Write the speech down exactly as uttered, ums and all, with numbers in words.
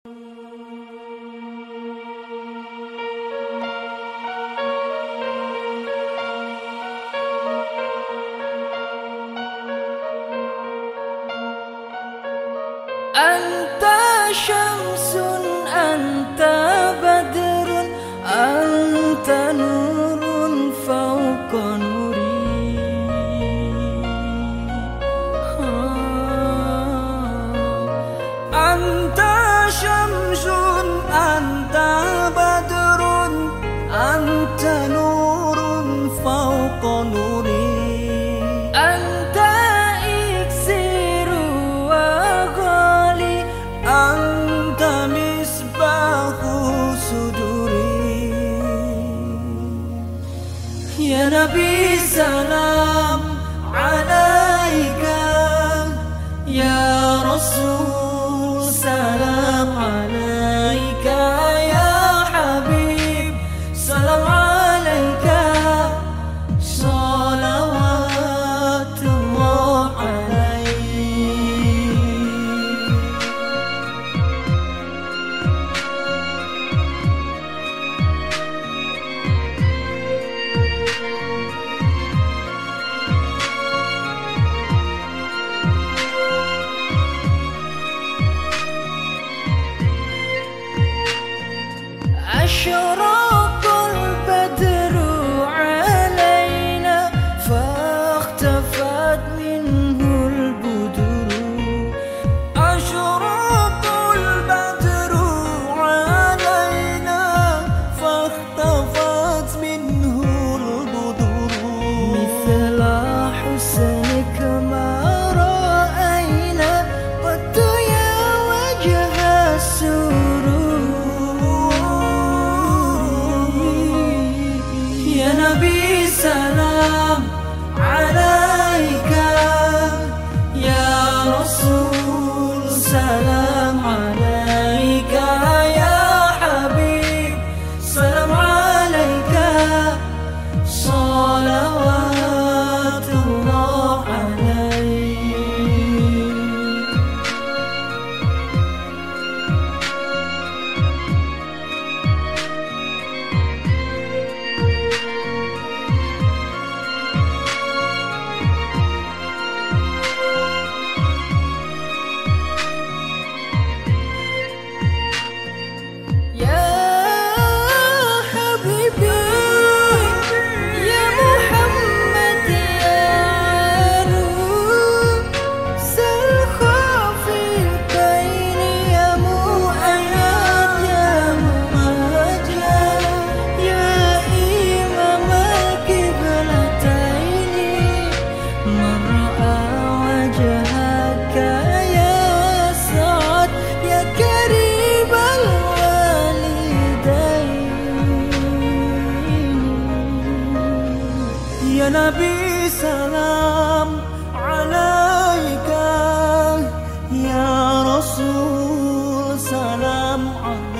Anta syamsun, anta badrun, anta nurun fauqa nuri. Anta syamsun, anta badrun, anta nurun fauqa nuri. Anta misbahu suduri. Ya Nabi salam alaika, ya Rasul salam alaika, ya Habib salam alaika, salawatullah alaik. أشرق البدر علينا فاختفت منه البدور. أشرق البدر علينا فاختفت منه البدور. مثل حسنك ما رأينا قد يا وجه السرور. Ya Nabi salam alaika, ya Rasul salam alaika, ya Habib salam alaika, salawatullah alaik. Ya Nabi salam alaika, ya Rasul salam alaika.